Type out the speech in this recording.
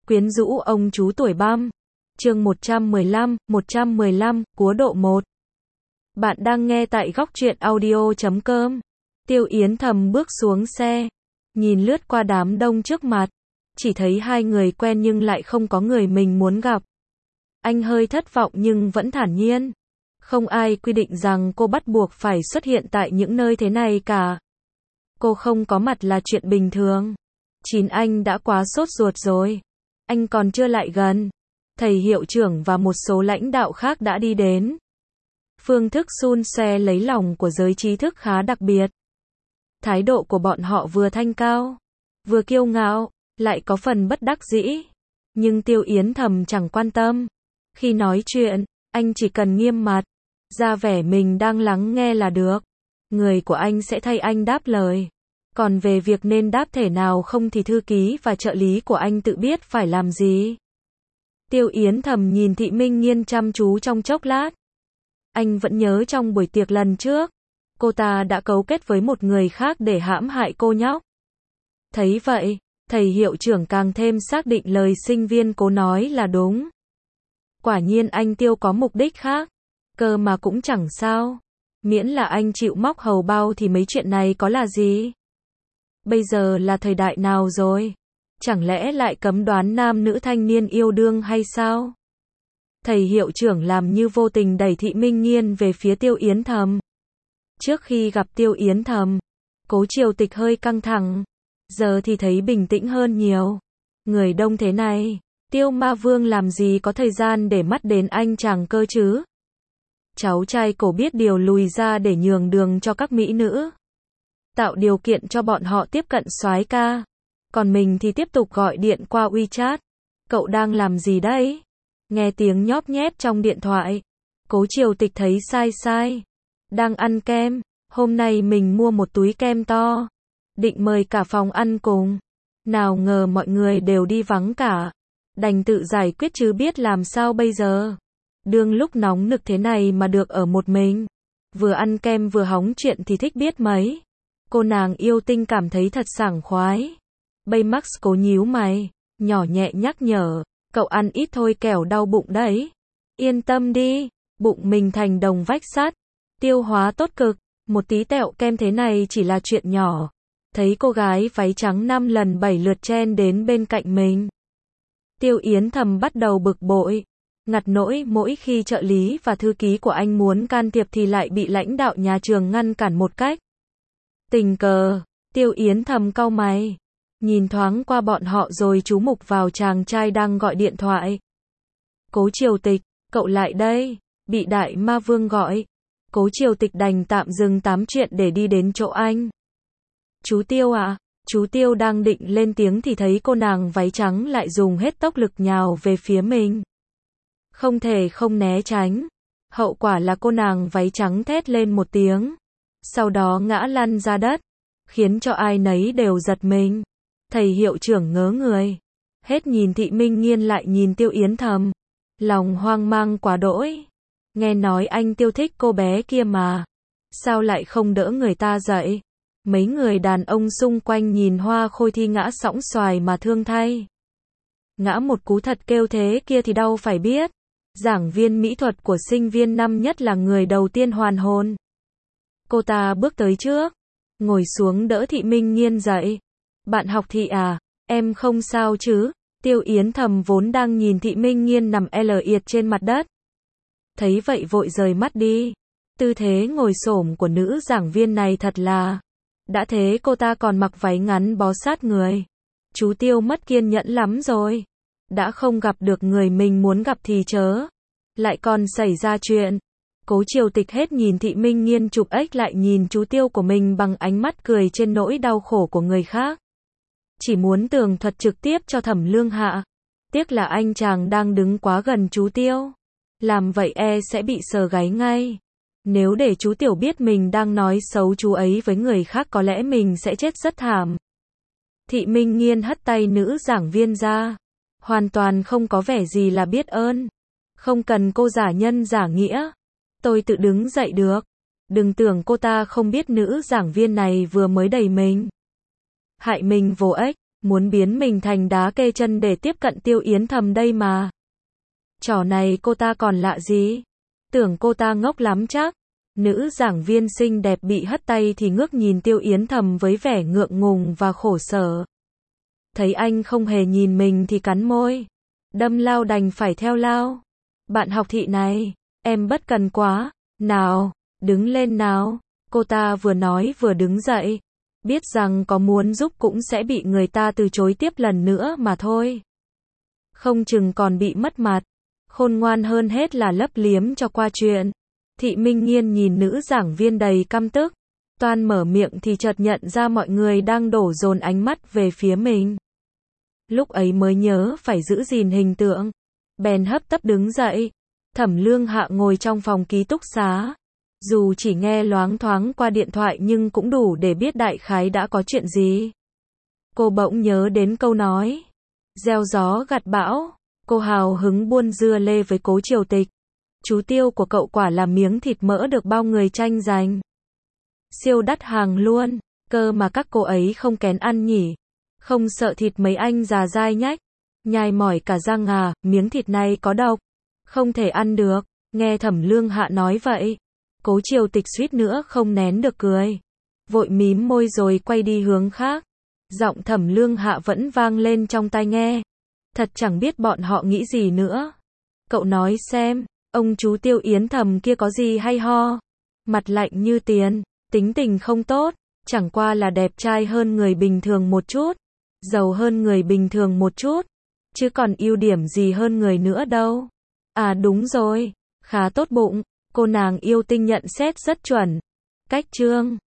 Quyến rũ ông chú tuổi băm. Chương 115, Cúa độ 1. Bạn đang nghe tại góc truyện audio.com. Tiêu Yến Thầm bước xuống xe, nhìn lướt qua đám đông trước mặt, chỉ thấy hai người quen nhưng lại không có người mình muốn gặp. Anh hơi thất vọng nhưng vẫn thản nhiên. Không ai quy định rằng cô bắt buộc phải xuất hiện tại những nơi thế này cả. Cô không có mặt là chuyện bình thường. Anh đã quá sốt ruột rồi. Anh còn chưa lại gần. Thầy hiệu trưởng và một số lãnh đạo khác đã đi đến. Phương thức xun xoe lấy lòng của giới trí thức khá đặc biệt. Thái độ của bọn họ vừa thanh cao, vừa kiêu ngạo, lại có phần bất đắc dĩ. Nhưng Tiêu Yến Thầm chẳng quan tâm. Khi nói chuyện, anh chỉ cần nghiêm mặt, ra vẻ mình đang lắng nghe là được. Người của anh sẽ thay anh đáp lời. Còn về việc nên đáp thể nào không thì thư ký và trợ lý của anh tự biết phải làm gì. Tiêu Yến Thầm nhìn Thị Minh Nghiên chăm chú trong chốc lát. Anh vẫn nhớ trong buổi tiệc lần trước, cô ta đã cấu kết với một người khác để hãm hại cô nhóc. Thấy vậy, thầy hiệu trưởng càng thêm xác định lời sinh viên cố nói là đúng. Quả nhiên anh Tiêu có mục đích khác, cơ mà cũng chẳng sao. Miễn là anh chịu móc hầu bao thì mấy chuyện này có là gì. Bây giờ là thời đại nào rồi? Chẳng lẽ lại cấm đoán nam nữ thanh niên yêu đương hay sao? Thầy hiệu trưởng làm như vô tình đẩy Thị Minh Nghiên về phía Tiêu Yến Thầm. Trước khi gặp Tiêu Yến Thầm, Cố Triều Tịch hơi căng thẳng, giờ thì thấy bình tĩnh hơn nhiều. Người đông thế này, Tiêu Ma Vương làm gì có thời gian để mắt đến anh chàng cơ chứ? Cháu trai Cổ biết điều lùi ra để nhường đường cho các mỹ nữ, tạo điều kiện cho bọn họ tiếp cận soái ca. Còn mình thì tiếp tục gọi điện qua WeChat. Cậu đang làm gì đấy? Nghe tiếng nhóp nhép trong điện thoại, Cố Triều Tịch thấy sai. Đang ăn kem. Hôm nay mình mua một túi kem to, định mời cả phòng ăn cùng. Nào ngờ mọi người đều đi vắng cả. Đành tự giải quyết chứ biết làm sao bây giờ. Đương lúc nóng nực thế này mà được ở một mình, vừa ăn kem vừa hóng chuyện thì thích biết mấy. Cô nàng yêu tinh cảm thấy thật sảng khoái. Baymax cố nhíu mày, nhỏ nhẹ nhắc nhở, cậu ăn ít thôi kẻo đau bụng đấy. Yên tâm đi, bụng mình thành đồng vách sắt, tiêu hóa tốt cực, một tí tẹo kem thế này chỉ là chuyện nhỏ. Thấy cô gái váy trắng 5 lần 7 lượt chen đến bên cạnh mình, Tiêu Yến Thầm bắt đầu bực bội, ngặt nỗi mỗi khi trợ lý và thư ký của anh muốn can thiệp thì lại bị lãnh đạo nhà trường ngăn cản một cách tình cờ. Tiêu Yến Thầm cau mày, nhìn thoáng qua bọn họ rồi chú mục vào chàng trai đang gọi điện thoại. Cố Triều Tịch, cậu lại đây, bị Đại Ma Vương gọi. Cố Triều Tịch đành tạm dừng tám chuyện để đi đến chỗ anh. Chú Tiêu ạ. Chú Tiêu đang định lên tiếng thì thấy cô nàng váy trắng lại dùng hết tốc lực nhào về phía mình. Không thể không né tránh. Hậu quả là cô nàng váy trắng thét lên một tiếng, sau đó ngã lăn ra đất, khiến cho ai nấy đều giật mình. Thầy hiệu trưởng ngớ người, hết nhìn Thị Minh Nghiên lại nhìn Tiêu Yến Thầm, lòng hoang mang quá đỗi. Nghe nói anh Tiêu thích cô bé kia mà, sao lại không đỡ người ta dậy? Mấy người đàn ông xung quanh nhìn Hoa Khôi Thi ngã sõng xoài mà thương thay. Ngã một cú thật kêu thế kia thì đau phải biết. Giảng viên mỹ thuật của sinh viên năm nhất là người đầu tiên hoàn hồn. Cô ta bước tới trước, ngồi xuống đỡ Thị Minh Nghiên dậy. Bạn học Thị à, em không sao chứ? Tiêu Yến Thầm vốn đang nhìn Thị Minh Nghiên nằm ỉa trên mặt đất, thấy vậy vội rời mắt đi. Tư thế ngồi xổm của nữ giảng viên này thật là, đã thế cô ta còn mặc váy ngắn bó sát người. Chú Tiêu mất kiên nhẫn lắm rồi. Đã không gặp được người mình muốn gặp thì chớ, lại còn xảy ra chuyện. Cố Triều Tịch hết nhìn Thị Minh Nghiên chụp ếch lại nhìn chú Tiêu của mình bằng ánh mắt cười trên nỗi đau khổ của người khác. Chỉ muốn tường thuật trực tiếp cho Thẩm Lương Hạ. Tiếc là anh chàng đang đứng quá gần chú Tiêu. Làm vậy sẽ bị sờ gáy ngay. Nếu để chú Tiểu biết mình đang nói xấu chú ấy với người khác có lẽ mình sẽ chết rất thảm. Thị Minh Nghiên hất tay nữ giảng viên ra, hoàn toàn không có vẻ gì là biết ơn. Không cần cô giả nhân giả nghĩa, tôi tự đứng dậy được. Đừng tưởng cô ta không biết nữ giảng viên này vừa mới đẩy mình, hại mình vô ích. muốn biến mình thành đá kê chân để tiếp cận Tiêu Yến Thầm đây mà. Trò này cô ta còn lạ gì? Tưởng cô ta ngốc lắm chắc. Nữ giảng viên xinh đẹp bị hất tay thì ngước nhìn Tiêu Yến Thầm với vẻ ngượng ngùng và khổ sở. Thấy anh không hề nhìn mình thì cắn môi. Đâm lao đành phải theo lao. Bạn học thị này, em bất cần quá. Nào, đứng lên nào. Cô ta vừa nói vừa đứng dậy. Biết rằng có muốn giúp cũng sẽ bị người ta từ chối tiếp lần nữa mà thôi. Không chừng còn bị mất mặt. Khôn ngoan hơn hết là lấp liếm cho qua chuyện. Thị Minh Nghiên nhìn nữ giảng viên đầy căm tức. Toan mở miệng thì chợt nhận ra mọi người đang đổ dồn ánh mắt về phía mình. Lúc ấy mới nhớ phải giữ gìn hình tượng. Bèn hấp tấp đứng dậy. Thẩm Lương Hạ ngồi trong phòng ký túc xá. Dù chỉ nghe loáng thoáng qua điện thoại nhưng cũng đủ để biết đại khái đã có chuyện gì. Cô bỗng nhớ đến câu nói. Gieo gió gặt bão. Cô hào hứng buôn dưa lê với Cố Triều Tịch. Chú Tiêu của cậu quả là miếng thịt mỡ được bao người tranh giành. Siêu đắt hàng luôn. Cơ mà các cô ấy không kén ăn nhỉ. Không sợ thịt mấy anh già dai nhách. Nhai mỏi cả răng à, miếng thịt này có độc. Không thể ăn được. Nghe Thẩm Lương Hạ nói vậy. Cố Triều Tịch suýt nữa không nén được cười. Vội mím môi rồi quay đi hướng khác. Giọng Thẩm Lương Hạ vẫn vang lên trong tai nghe. Thật chẳng biết bọn họ nghĩ gì nữa. Cậu nói xem, ông chú Tiêu Yến Thầm kia có gì hay ho? Mặt lạnh như tiền, tính tình không tốt, chẳng qua là đẹp trai hơn người bình thường một chút, giàu hơn người bình thường một chút, chứ còn ưu điểm gì hơn người nữa đâu. À đúng rồi, khá tốt bụng, cô nàng yêu tinh nhận xét rất chuẩn. Cách chương